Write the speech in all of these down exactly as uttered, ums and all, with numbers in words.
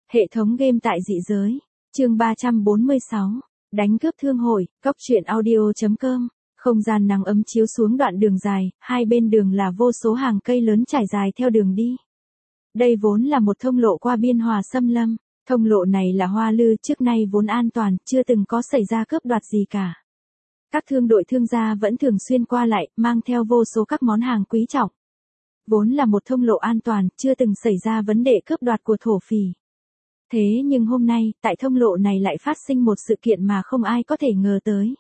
Hệ thống game tại dị giới. Chương ba trăm bốn mươi sáu. Đánh cướp thương hội, cóc truyện audio chấm com. Không gian nắng ấm chiếu xuống đoạn đường dài, hai bên đường là vô số hàng cây lớn trải dài theo đường đi. Đây vốn là một thông lộ qua biên hòa xâm lâm. Thông lộ này là Hoa Lư, trước nay vốn an toàn, chưa từng có xảy ra cướp đoạt gì cả. Các thương đội thương gia vẫn thường xuyên qua lại, mang theo vô số các món hàng quý trọng. Vốn là một thông lộ an toàn, chưa từng xảy ra vấn đề cướp đoạt của thổ phỉ. Thế nhưng hôm nay, tại thông lộ này lại phát sinh một sự kiện mà không ai có thể ngờ tới.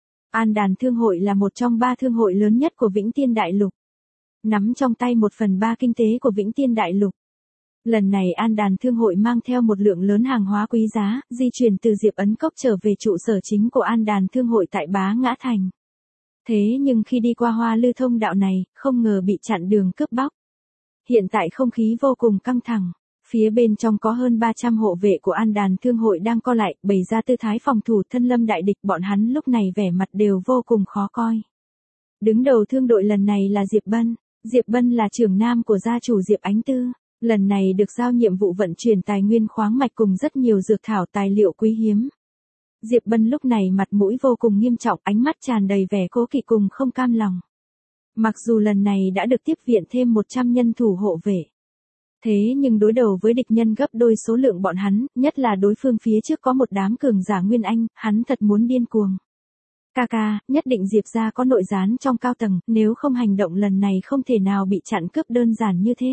An Đàn Thương hội là một trong ba thương hội lớn nhất của Vĩnh Tiên Đại Lục. Nắm trong tay một phần ba kinh tế của Vĩnh Tiên Đại Lục. Lần này An Đàn Thương hội mang theo một lượng lớn hàng hóa quý giá, di chuyển từ Diệp Ấn Cốc trở về trụ sở chính của An Đàn Thương hội tại Bá Ngã Thành. Thế nhưng khi đi qua Hoa Lư thông đạo này, không ngờ bị chặn đường cướp bóc. Hiện tại không khí vô cùng căng thẳng. Phía bên trong có hơn ba trăm hộ vệ của An Đàn Thương hội đang co lại, bày ra tư thái phòng thủ thân lâm đại địch, bọn hắn lúc này vẻ mặt đều vô cùng khó coi. Đứng đầu thương đội lần này là Diệp Bân. Diệp Bân là trưởng nam của gia chủ Diệp Ánh Tư. Lần này được giao nhiệm vụ vận chuyển tài nguyên khoáng mạch cùng rất nhiều dược thảo tài liệu quý hiếm. Diệp Bân lúc này mặt mũi vô cùng nghiêm trọng, ánh mắt tràn đầy vẻ cố kỵ cùng không cam lòng. Mặc dù lần này đã được tiếp viện thêm một trăm nhân thủ hộ vệ. Thế nhưng đối đầu với địch nhân gấp đôi số lượng bọn hắn, nhất là đối phương phía trước có một đám cường giả Nguyên Anh, hắn thật muốn điên cuồng. Ca ca, nhất định Diệp gia có nội gián trong cao tầng, nếu không hành động lần này không thể nào bị chặn cướp đơn giản như thế.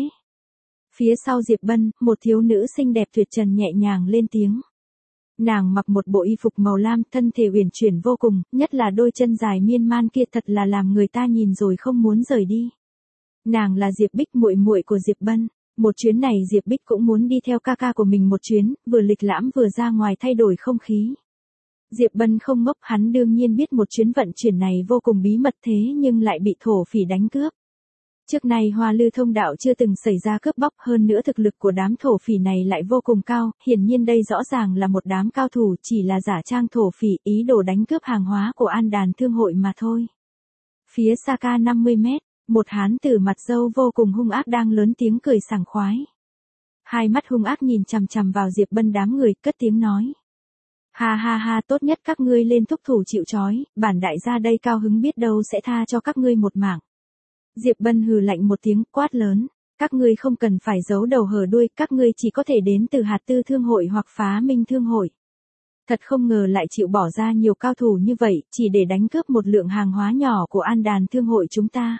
Phía sau Diệp Bân, một thiếu nữ xinh đẹp tuyệt trần nhẹ nhàng lên tiếng. Nàng mặc một bộ y phục màu lam, thân thể uyển chuyển vô cùng, nhất là đôi chân dài miên man kia thật là làm người ta nhìn rồi không muốn rời đi. Nàng là Diệp Bích, muội muội của Diệp Bân. Một chuyến này Diệp Bích cũng muốn đi theo ca ca của mình một chuyến, vừa lịch lãm vừa ra ngoài thay đổi không khí. Diệp Bân không ngốc, hắn đương nhiên biết một chuyến vận chuyển này vô cùng bí mật thế nhưng lại bị thổ phỉ đánh cướp. Trước nay Hoa Lư thông đạo chưa từng xảy ra cướp bóc, hơn nữa thực lực của đám thổ phỉ này lại vô cùng cao, hiển nhiên đây rõ ràng là một đám cao thủ, chỉ là giả trang thổ phỉ, ý đồ đánh cướp hàng hóa của An Đàn Thương hội mà thôi. Phía xa ca năm mươi mét, một hán tử mặt râu vô cùng hung ác đang lớn tiếng cười sảng khoái. Hai mắt hung ác nhìn chằm chằm vào Diệp Bân đám người, cất tiếng nói. Ha ha ha, tốt nhất các ngươi lên thúc thủ chịu trói, bản đại gia đây cao hứng biết đâu sẽ tha cho các ngươi một mạng. Diệp Bân hừ lạnh một tiếng, quát lớn, các ngươi không cần phải giấu đầu hở đuôi, các ngươi chỉ có thể đến từ Hạt Tư Thương hội hoặc Phá Minh Thương hội. Thật không ngờ lại chịu bỏ ra nhiều cao thủ như vậy, chỉ để đánh cướp một lượng hàng hóa nhỏ của An Đàn Thương hội chúng ta.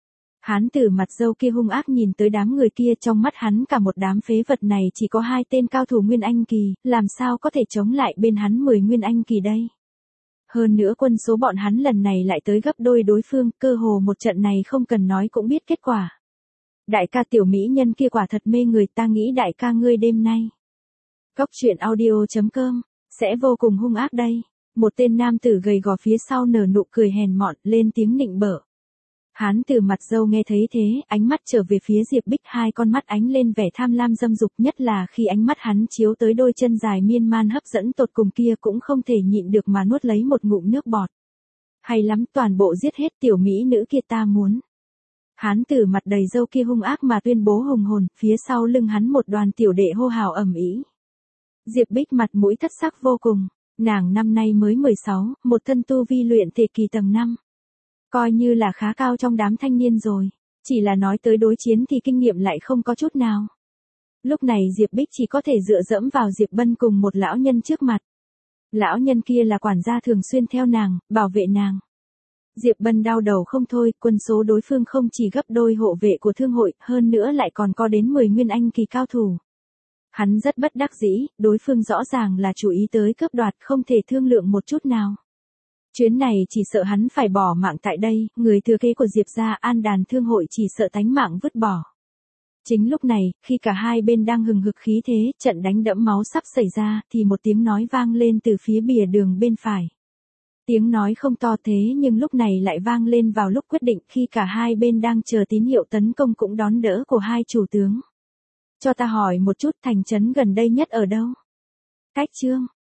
Hán tử mặt râu kia hung ác nhìn tới đám người kia, trong mắt hắn cả một đám phế vật này chỉ có hai tên cao thủ Nguyên Anh kỳ, làm sao có thể chống lại bên hắn mười Nguyên Anh kỳ đây. Hơn nữa quân số bọn hắn lần này lại tới gấp đôi đối phương, cơ hồ một trận này không cần nói cũng biết kết quả. Đại ca tiểu mỹ nhân kia quả thật mê người, ta nghĩ đại ca ngươi đêm nay. Cóc truyện audio chấm com, sẽ vô cùng hung ác đây. Một tên nam tử gầy gò phía sau nở nụ cười hèn mọn, lên tiếng nịnh bợ. Hán từ mặt râu nghe thấy thế, ánh mắt trở về phía Diệp Bích, hai con mắt ánh lên vẻ tham lam dâm dục, nhất là khi ánh mắt hắn chiếu tới đôi chân dài miên man hấp dẫn tột cùng kia cũng không thể nhịn được mà nuốt lấy một ngụm nước bọt. Hay lắm, toàn bộ giết hết tiểu mỹ nữ kia ta muốn. Hán tử mặt đầy râu kia hung ác mà tuyên bố hùng hồn, phía sau lưng hắn một đoàn tiểu đệ hô hào ầm ĩ. Diệp Bích mặt mũi thất sắc vô cùng, nàng năm nay mới mười sáu, một thân tu vi luyện thể kỳ tầng năm. Coi như là khá cao trong đám thanh niên rồi, chỉ là nói tới đối chiến thì kinh nghiệm lại không có chút nào. Lúc này Diệp Bích chỉ có thể dựa dẫm vào Diệp Bân cùng một lão nhân trước mặt. Lão nhân kia là quản gia thường xuyên theo nàng, bảo vệ nàng. Diệp Bân đau đầu không thôi, quân số đối phương không chỉ gấp đôi hộ vệ của thương hội, hơn nữa lại còn có đến mười Nguyên Anh kỳ cao thủ. Hắn rất bất đắc dĩ, đối phương rõ ràng là chú ý tới cướp đoạt, không thể thương lượng một chút nào. Chuyến này chỉ sợ hắn phải bỏ mạng tại đây, người thừa kế của Diệp gia An Đàn Thương hội chỉ sợ tánh mạng vứt bỏ. Chính lúc này, khi cả hai bên đang hừng hực khí thế, trận đánh đẫm máu sắp xảy ra, thì một tiếng nói vang lên từ phía bìa đường bên phải. Tiếng nói không to thế nhưng lúc này lại vang lên vào lúc quyết định, khi cả hai bên đang chờ tín hiệu tấn công cũng đón đỡ của hai chủ tướng. Cho ta hỏi một chút, thành trấn gần đây nhất ở đâu? Cách Trương.